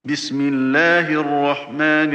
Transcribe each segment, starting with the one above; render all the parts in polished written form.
بسم الله الرحمن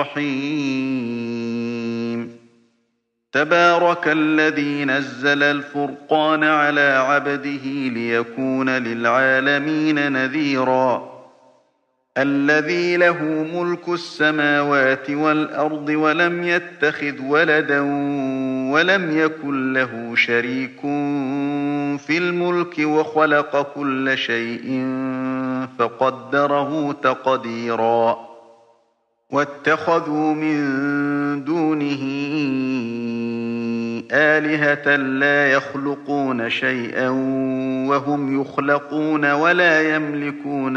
الرحيم. تبارك الذي نزل الفرقان على عبده ليكون للعالمين نذيرا. الذي له ملك السماوات والأرض ولم يتخذ ولدا ولم يكن له شريك في الملك وخلق كل شيء فقدره تقديرا. واتخذوا من دونه آلهة لا يخلقون شيئا وهم يخلقون ولا يملكون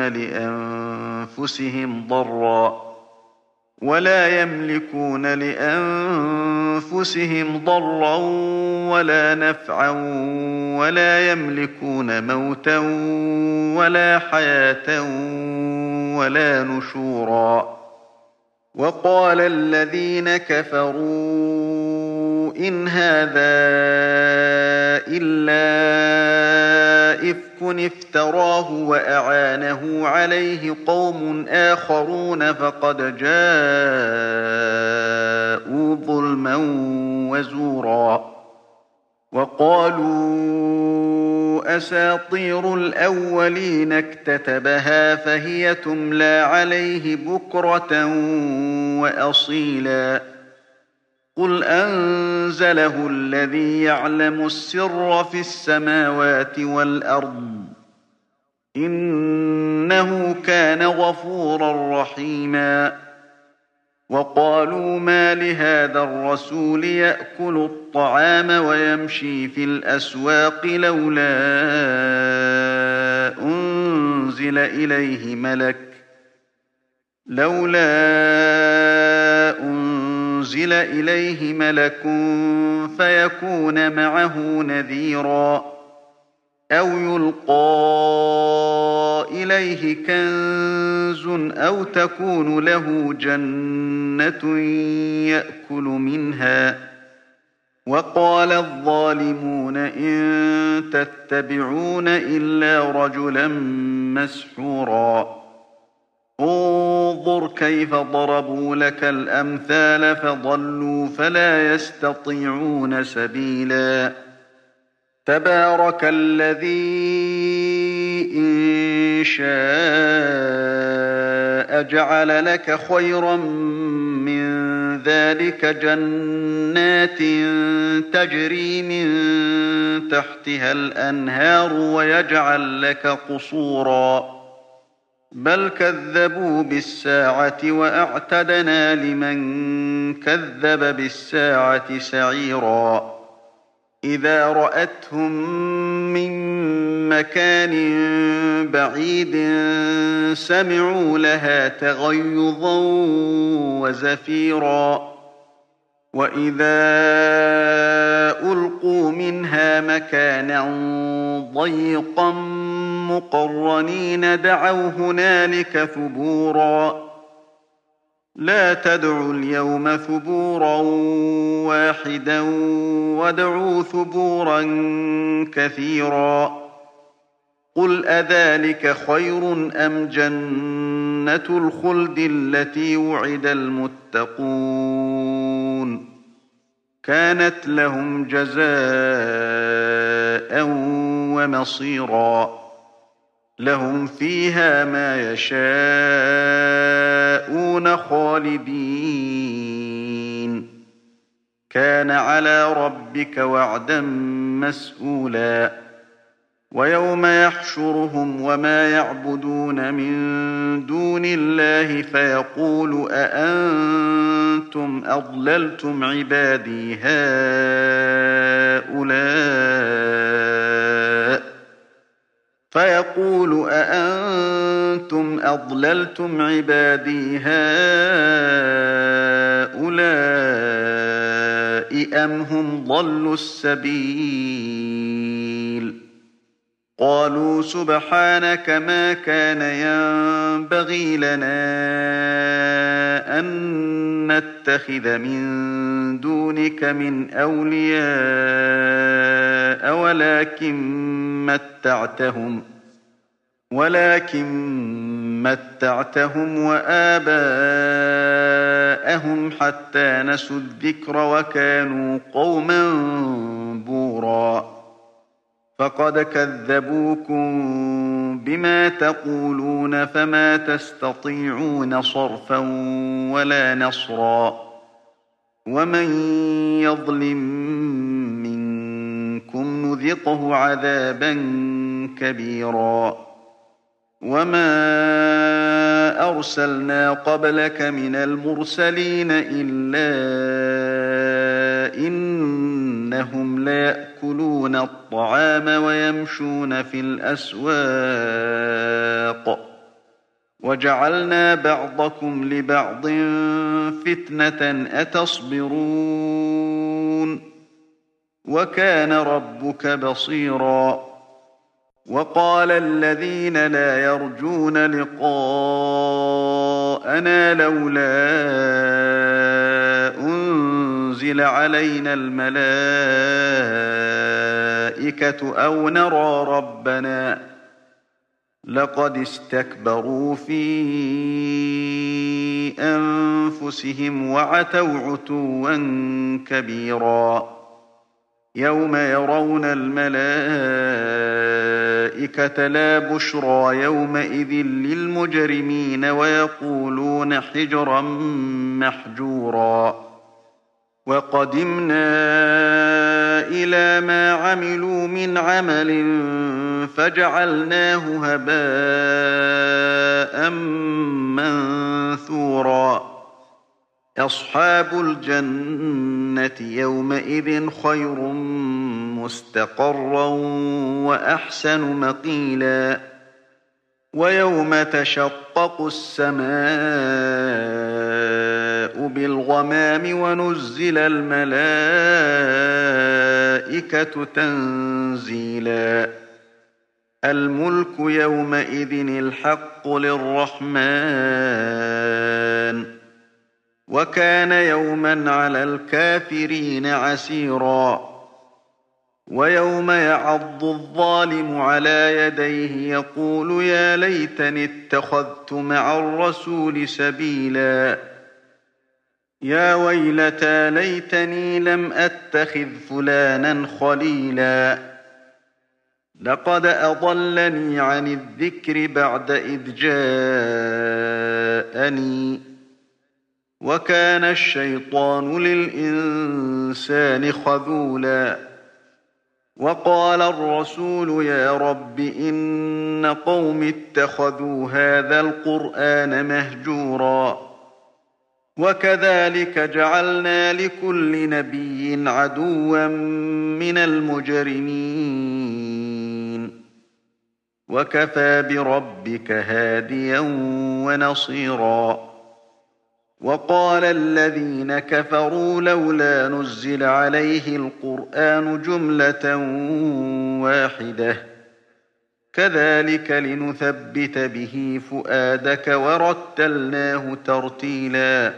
لأنفسهم ضرا ولا نفعا ولا يملكون موتا ولا حياة ولا نشورا. وقال الذين كفروا إن هذا إلا إفك افتراه وأعانه عليه قوم آخرون فقد جاءوا ظلما وزورا. وقالوا أساطير الأولين اكتتبها فهي تملى عليه بكرة وأصيلا. قل أنزله الذي يعلم السر في السماوات والأرض إنه كان غفورا رحيما. وقالوا ما لهذا الرسول يأكل الطعام ويمشي في الأسواق لولا أنزل إليه ملك فيكون معه نذيرا. أو يلقى إليه كنز أو تكون له جنة يأكل منها. وقال الظالمون إن تتبعون إلا رجلا مسحورا. انظر كيف ضربوا لك الأمثال فضلوا فلا يستطيعون سبيلا. تبارك الذي إن شاء جعل لك خيرا من ذلك جنات تجري من تحتها الأنهار ويجعل لك قصورا. بل كذبوا بالساعة وأعتدنا لمن كذب بالساعة سعيرا. إذا رأتهم من مكان بعيد سمعوا لها تغيظا وزفيرا. وإذا ألقوا منها مكانا ضيقا مقرنين دعوا هنالك ثبورا. لا تدعوا اليوم ثبورا واحدا وادعوا ثبورا كثيرا. قل أذلك خير أم جنة الخلد التي وعد المتقون كانت لهم جزاء ومصيرا. لهم فيها ما يشاءون خالدين. كان على ربك وعدا مسئولا. ويوم يحشرهم وما يعبدون من دون الله فيقول أأنتم أضللتم عبادي هؤلاء أم هم ضلوا السبيل. قالوا سبحانك ما كان ينبغي لنا أن نتخذ من دونك من أولياء ولكن متعتهم وآباءهم حتى نسوا الذكر وكانوا قوما بورا فقد كذبوكم بما تقولون فما تستطيعون صرفا ولا نصرا ومن يظلم منكم نذقه عذابا كبيرا وما أرسلنا قبلك من المرسلين إلا إنهم ليأكلون الطعام ويمشون في الأسواق وجعلنا بعضكم لبعض فتنة أتصبرون وكان ربك بصيرا وقال الذين لا يرجون لقاءنا لولا أنزل علينا الملائكة أو نرى ربنا لقد استكبروا في أنفسهم وعتوا عتوا كبيرا يوم يرون الملائكة لا بشرى يومئذ للمجرمين ويقولون حجرا محجورا وقدمنا إلى ما عملوا من عمل فجعلناه هباء منثورا أصحاب الجنة يومئذ خير مستقرا وأحسن مقيلا ويوم تشقق السماء بالغمام ونزل الملائكة تنزيلا الملك يومئذ الحق للرحمن وكان يوما على الكافرين عسيرا ويوم يعض الظالم على يديه يقول يا ليتني اتخذت مع الرسول سبيلا يا ويلتى ليتني لم أتخذ فلانا خليلا لقد أضلني عن الذكر بعد إذ جاءني وكان الشيطان للإنسان خذولا وقال الرسول يا رب إن قوم اتخذوا هذا القرآن مهجورا وكذلك جعلنا لكل نبي عدوا من المجرمين وكفى بربك هاديا ونصيرا وقال الذين كفروا لولا نزل عليه القرآن جملة واحدة كذلك لنثبت به فؤادك ورتلناه ترتيلا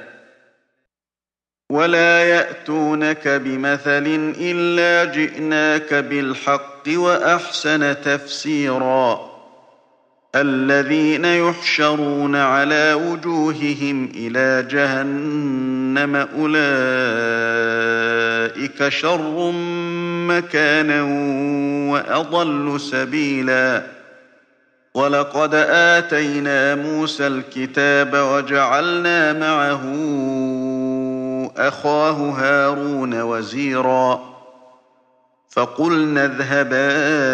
ولا يأتونك بمثل إلا جئناك بالحق وأحسن تفسيرا الذين يحشرون على وجوههم إلى جهنم أولئك شر مكانا وأضل سبيلا ولقد آتينا موسى الكتاب وجعلنا معه أخاه هارون وزيرا فقلنا اذهبا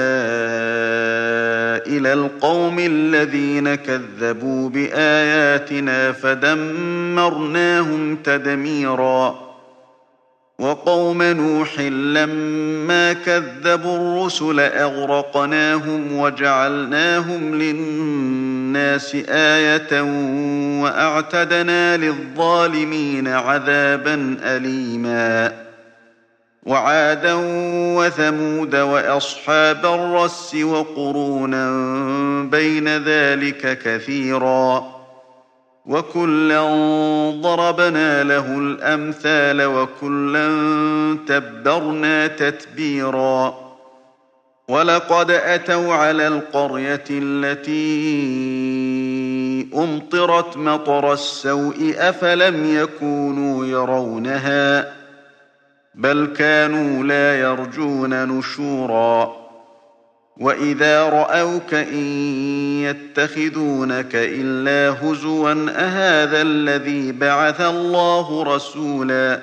إلى القوم الذين كذبوا بآياتنا فدمرناهم تدميرا وقوم نوح لما كذبوا الرسل أغرقناهم وجعلناهم للناس آية وأعتدنا للظالمين عذابا أليما وعادا وثمود وأصحاب الرس وقرونا بين ذلك كثيرا وكلا ضربنا له الأمثال وكلا تبرنا تتبيرا ولقد أتوا على القرية التي أمطرت مطر السوء أفلم يكونوا يرونها بل كانوا لا يرجون نشورا وإذا رأوك إن يتخذونك إلا هزوا أهذا الذي بعث الله رسولا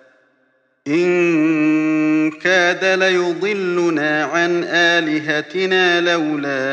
إن كاد ليضلنا عن آلهتنا لولا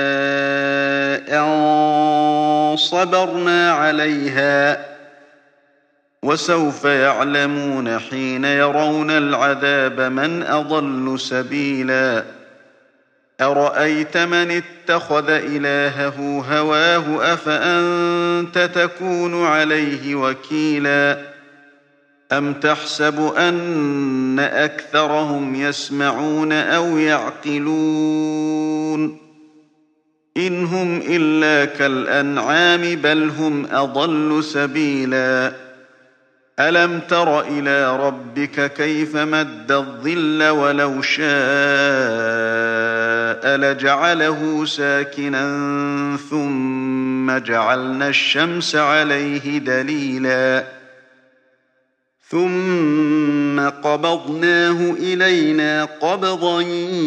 أن صبرنا عليها وسوف يعلمون حين يرون العذاب من أضل سبيلا أرأيت من اتخذ إلهه هواه أفأنت تكون عليه وكيلا أم تحسب أن أكثرهم يسمعون أو يعقلون إن هم إلا كالأنعام بل هم أضل سبيلا ألم تر إلى ربك كيف مد الظل ولو شاء لجعله ساكنا ثم جعلنا الشمس عليه دليلا ثم قبضناه إلينا قبضا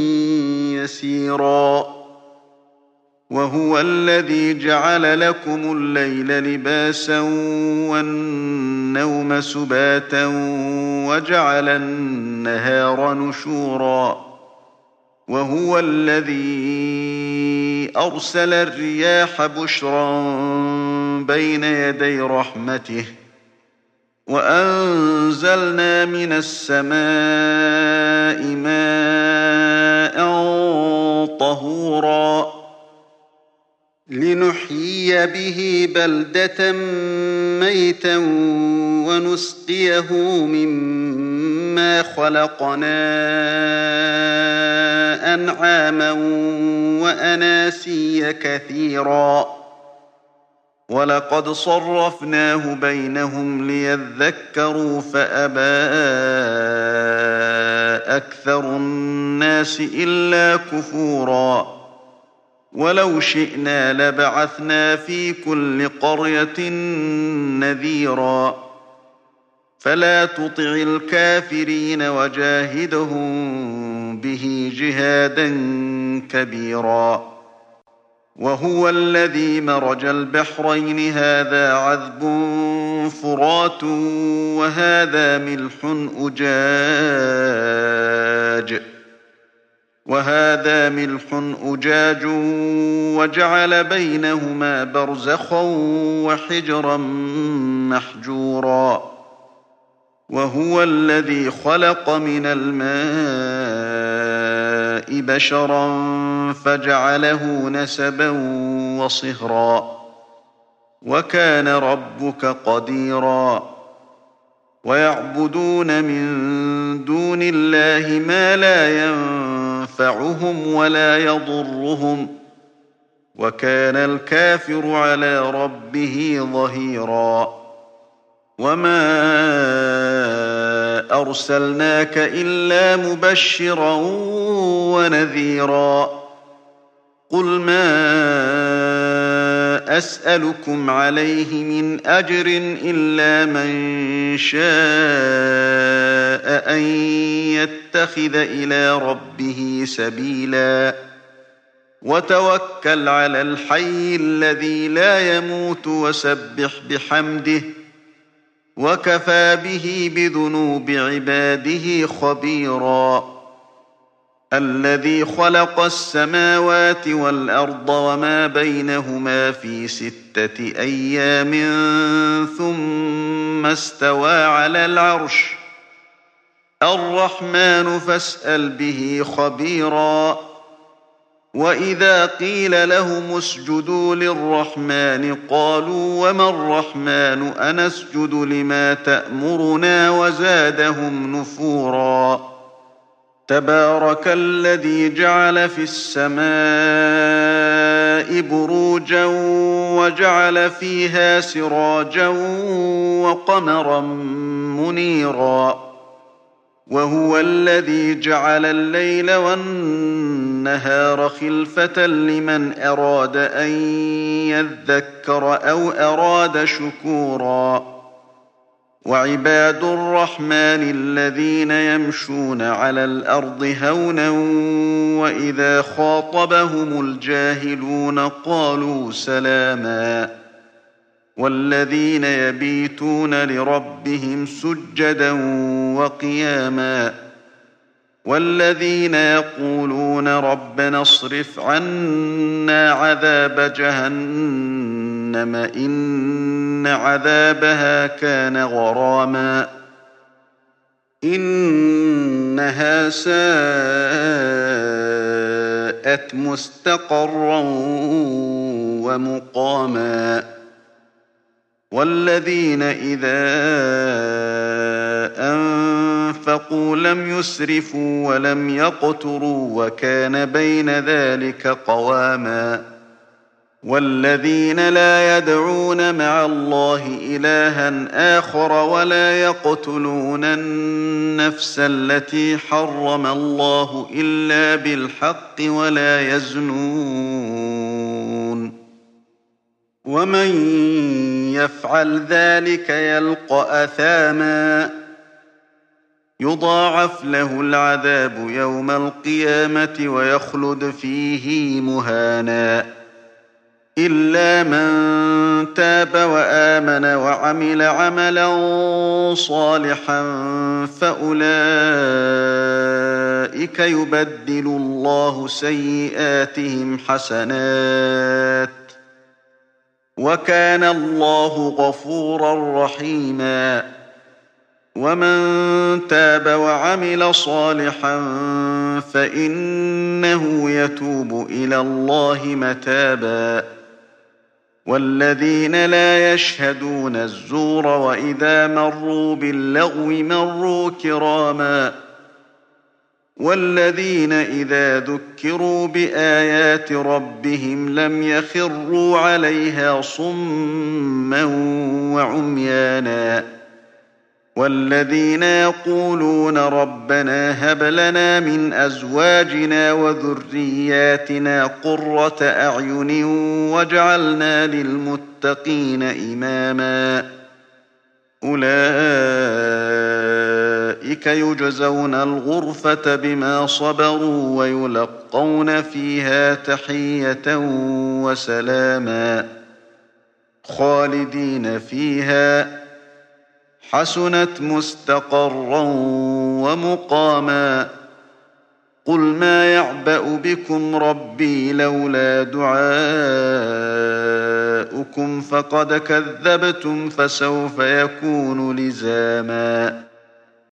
يسيرا وهو الذي جعل لكم الليل لباسا والنوم سباتا وجعل النهار نشورا وهو الذي أرسل الرياح بشرا بين يدي رحمته وأنزلنا من السماء ماء طهورا لنحيي به بلدة ميتا ونسقيه مما خلقنا أنعاما وأناسيا كثيرا ولقد صرفناه بينهم ليذكروا فأبى أكثر الناس إلا كفورا ولو شئنا لبعثنا في كل قرية نذيرا فلا تطع الكافرين وجاهدهم به جهادا كبيرا وهو الذي مرج البحرين هذا عذب فرات وهذا ملح أجاج وجعل بينهما برزخا وحجرا محجورا وهو الذي خلق من الماء بشرا فجعله نسبا وصهرا وكان ربك قديرا ويعبدون من دون الله ما لا ينفعهم ولا يضرهم وكان الكافر على ربه ظهيرا وما أرسلناك إلا مبشرا ونذيرا قل ما أسألكم عليه من أجر إلا من شاء أن يتخذ إلى ربه سبيلا وتوكل على الحي الذي لا يموت وسبح بحمده وكفى به بذنوب عباده خبيرا الذي خلق السماوات والأرض وما بينهما في 6 أيام ثم استوى على العرش الرحمن فاسأل به خبيرا وإذا قيل لهم اسجدوا للرحمن قالوا وما الرحمن أنسجد لما تأمرنا وزادهم نفورا تبارك الذي جعل في السماء بروجا وجعل فيها سراجا وقمرا منيرا وهو الذي جعل الليل والنهار خلفة لمن أراد أن يذكر أو أراد شكورا وعباد الرحمن الذين يمشون على الأرض هونا وإذا خاطبهم الجاهلون قالوا سلاما والذين يبيتون لربهم سجدا وقياما والذين يقولون ربنا اصرف عنا عذاب جهنم إن عذابها كان غراما إنها ساءت مستقرا ومقاما والذين إذا أنفقوا لم يسرفوا ولم يقتروا وكان بين ذلك قواما والذين لا يدعون مع الله إلها آخر ولا يقتلون النفس التي حرم الله إلا بالحق ولا يزنون ومن يفعل ذلك يلقى أثاما يضاعف له العذاب يوم القيامة ويخلد فيه مهانا إلا من تاب وآمن وعمل عملا صالحا فأولئك يبدل الله سيئاتهم حسنات وكان الله غفورا رحيما ومن تاب وعمل صالحا فإنه يتوب إلى الله متابا والذين لا يشهدون الزور وإذا مروا باللغو مروا كراما والذين إذا ذكروا بآيات ربهم لم يخروا عليها صما وعميانا والذين يقولون ربنا هب لنا من أزواجنا وذرياتنا قرة أعين واجعلنا للمتقين إماما أولئك يجزون الغرفة بما صبروا ويلقون فيها تحية وسلاما خالدين فيها حسنت مستقرا ومقاما قل ما يعبأ بكم ربي لولا دعاؤكم فقد كذبتم فسوف يكون لزاما